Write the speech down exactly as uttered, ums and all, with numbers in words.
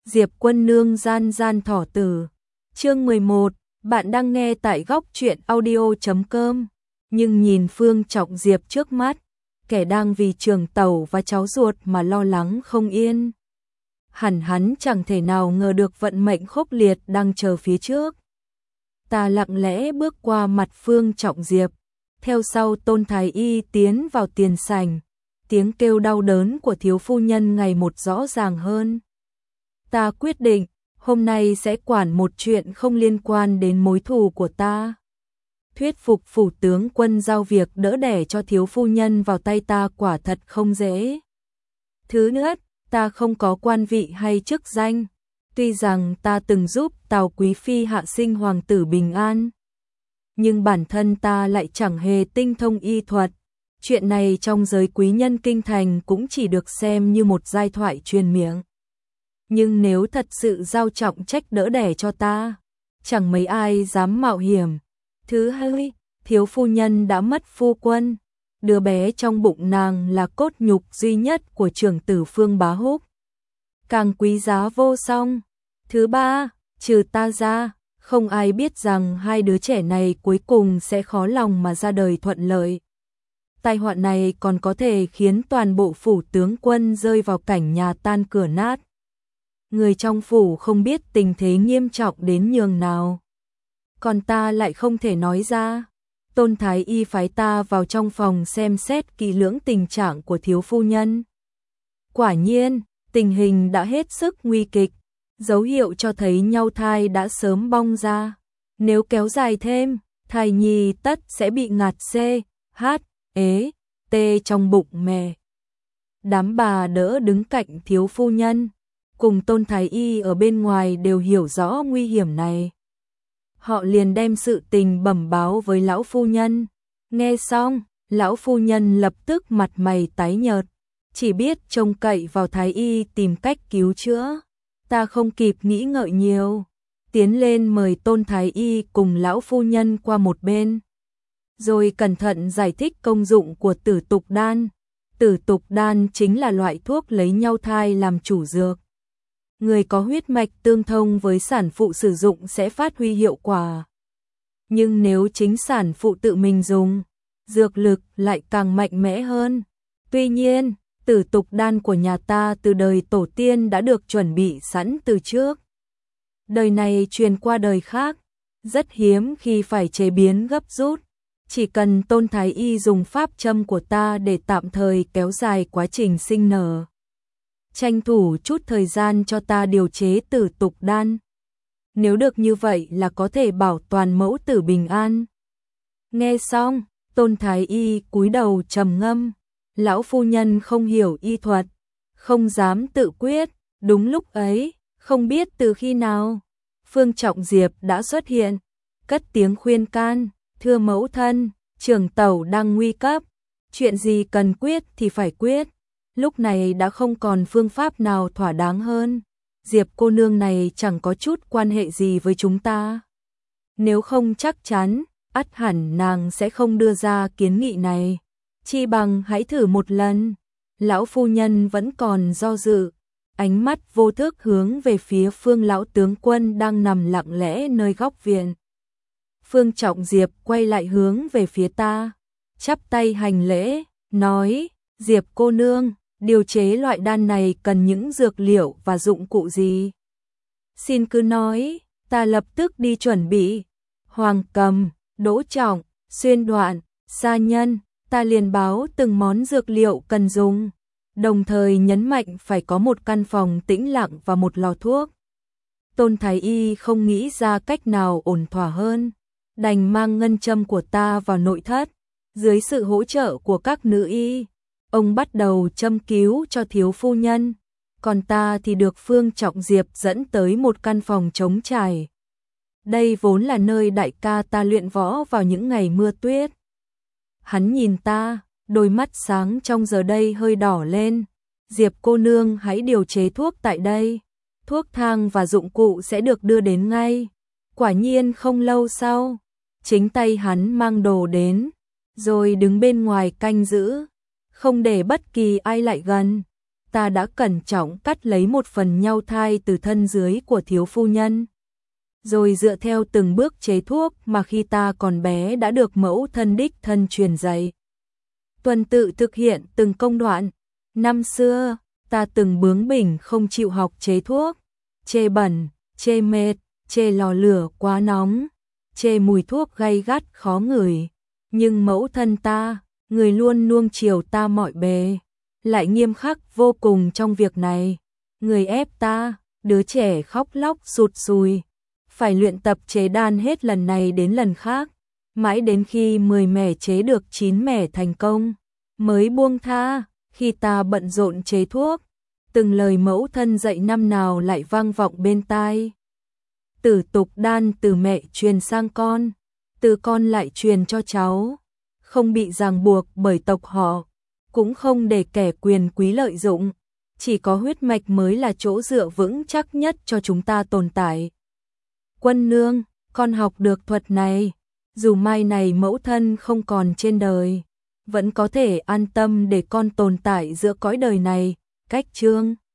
Diệp Quân Nương gian gian thỏ tử. Chương mười một, bạn đang nghe tại góc truyện audio chấm com. Nhưng nhìn Phương Trọng Diệp trước mắt, kẻ đang vì Trường Tẩu và cháu ruột mà lo lắng không yên. Hẳn hắn chẳng thể nào ngờ được vận mệnh khốc liệt đang chờ phía trước. Ta lặng lẽ bước qua mặt Phương Trọng Diệp, theo sau Tôn Thái Y tiến vào tiền sảnh, tiếng kêu đau đớn của thiếu phu nhân ngày một rõ ràng hơn. Ta quyết định, hôm nay sẽ quản một chuyện không liên quan đến mối thù của ta. Thuyết phục phủ tướng quân giao việc đỡ đẻ cho thiếu phu nhân vào tay ta quả thật không dễ. Thứ nhất, ta không có quan vị hay chức danh. Tuy rằng ta từng giúp Tào Quý Phi hạ sinh hoàng tử bình an, nhưng bản thân ta lại chẳng hề tinh thông y thuật. Chuyện này trong giới quý nhân kinh thành cũng chỉ được xem như một giai thoại truyền miệng. Nhưng nếu thật sự giao trọng trách đỡ đẻ cho ta, chẳng mấy ai dám mạo hiểm. Thứ hai, thiếu phu nhân đã mất phu quân, đứa bé trong bụng nàng là cốt nhục duy nhất của trưởng tử Phương Bá Húc, càng quý giá vô song. Thứ ba, trừ ta ra, không ai biết rằng hai đứa trẻ này cuối cùng sẽ khó lòng mà ra đời thuận lợi. Tai họa này còn có thể khiến toàn bộ phủ tướng quân rơi vào cảnh nhà tan cửa nát. Người trong phủ không biết tình thế nghiêm trọng đến nhường nào, còn ta lại không thể nói ra. Tôn Thái Y phái ta vào trong phòng xem xét kỹ lưỡng tình trạng của thiếu phu nhân. Quả nhiên, tình hình đã hết sức nguy kịch, dấu hiệu cho thấy nhau thai đã sớm bong ra. Nếu kéo dài thêm, thai nhi tất sẽ bị ngạt C, H, ế, T trong bụng mẹ. Đám bà đỡ đứng cạnh thiếu phu nhân, cùng Tôn Thái Y ở bên ngoài đều hiểu rõ nguy hiểm này. Họ liền đem sự tình bẩm báo với lão phu nhân. Nghe xong, lão phu nhân lập tức mặt mày tái nhợt, chỉ biết trông cậy vào Thái Y tìm cách cứu chữa. Ta không kịp nghĩ ngợi nhiều, tiến lên mời Tôn Thái Y cùng lão phu nhân qua một bên, rồi cẩn thận giải thích công dụng của tử tục đan. Tử tục đan chính là loại thuốc lấy nhau thai làm chủ dược. Người có huyết mạch tương thông với sản phụ sử dụng sẽ phát huy hiệu quả. Nhưng nếu chính sản phụ tự mình dùng, dược lực lại càng mạnh mẽ hơn. Tuy nhiên, tử tục đan của nhà ta từ đời tổ tiên đã được chuẩn bị sẵn từ trước. Đời này truyền qua đời khác, rất hiếm khi phải chế biến gấp rút. Chỉ cần Tôn Thái Y dùng pháp châm của ta để tạm thời kéo dài quá trình sinh nở, tranh thủ chút thời gian cho ta điều chế tử tục đan. Nếu được như vậy là có thể bảo toàn mẫu tử bình an. Nghe xong, Tôn Thái Y cúi đầu trầm ngâm. Lão phu nhân không hiểu y thuật, không dám tự quyết. Đúng lúc ấy, không biết từ khi nào, Phương Trọng Diệp đã xuất hiện, cất tiếng khuyên can. Thưa mẫu thân, Trường Tẩu đang nguy cấp, chuyện gì cần quyết thì phải quyết. Lúc này đã không còn phương pháp nào thỏa đáng hơn. Diệp cô nương này chẳng có chút quan hệ gì với chúng ta. Nếu không chắc chắn, ắt hẳn nàng sẽ không đưa ra kiến nghị này. Chi bằng hãy thử một lần. Lão phu nhân vẫn còn do dự, ánh mắt vô thức hướng về phía Phương lão tướng quân đang nằm lặng lẽ nơi góc viện. Phương Trọng Diệp quay lại hướng về phía ta, chắp tay hành lễ, nói: Diệp cô nương, điều chế loại đan này cần những dược liệu và dụng cụ gì? Xin cứ nói, ta lập tức đi chuẩn bị. Hoàng Cầm, Đỗ Trọng, Xuyên Đoạn, Sa Nhân, ta liền báo từng món dược liệu cần dùng, đồng thời nhấn mạnh phải có một căn phòng tĩnh lặng và một lò thuốc. Tôn Thái Y không nghĩ ra cách nào ổn thỏa hơn, đành mang ngân châm của ta vào nội thất. Dưới sự hỗ trợ của các nữ y, ông bắt đầu châm cứu cho thiếu phu nhân, còn ta thì được Phương Trọng Diệp dẫn tới một căn phòng trống trải. Đây vốn là nơi đại ca ta luyện võ vào những ngày mưa tuyết. Hắn nhìn ta, đôi mắt sáng trong giờ đây hơi đỏ lên. Diệp cô nương hãy điều chế thuốc tại đây, thuốc thang và dụng cụ sẽ được đưa đến ngay. Quả nhiên không lâu sau, chính tay hắn mang đồ đến, rồi đứng bên ngoài canh giữ, không để bất kỳ ai lại gần. ta đã cẩn trọng cắt lấy một phần nhau thai từ thân dưới của thiếu phu nhân. Rồi dựa theo từng bước chế thuốc mà khi ta còn bé đã được mẫu thân đích thân truyền dạy. Tuần tự thực hiện từng công đoạn. Năm xưa, ta từng bướng bỉnh không chịu học chế thuốc, chê bẩn, chê mệt, chê lò lửa quá nóng, chê mùi thuốc gay gắt khó ngửi. Nhưng mẫu thân ta, người luôn nuông chiều ta mọi bề, lại nghiêm khắc vô cùng trong việc này. Người ép ta, đứa trẻ khóc lóc sụt sùi, phải luyện tập chế đan hết lần này đến lần khác, mãi đến khi mười mẻ chế được chín mẻ thành công, mới buông tha. Khi ta bận rộn chế thuốc, từng lời mẫu thân dạy năm nào lại vang vọng bên tai. Tử tục đan từ mẹ truyền sang con, từ con lại truyền cho cháu, không bị ràng buộc bởi tộc họ, cũng không để kẻ quyền quý lợi dụng, chỉ có huyết mạch mới là chỗ dựa vững chắc nhất cho chúng ta tồn tại. Quân nương, con học được thuật này, dù mai này mẫu thân không còn trên đời, vẫn có thể an tâm để con tồn tại giữa cõi đời này. Cách chương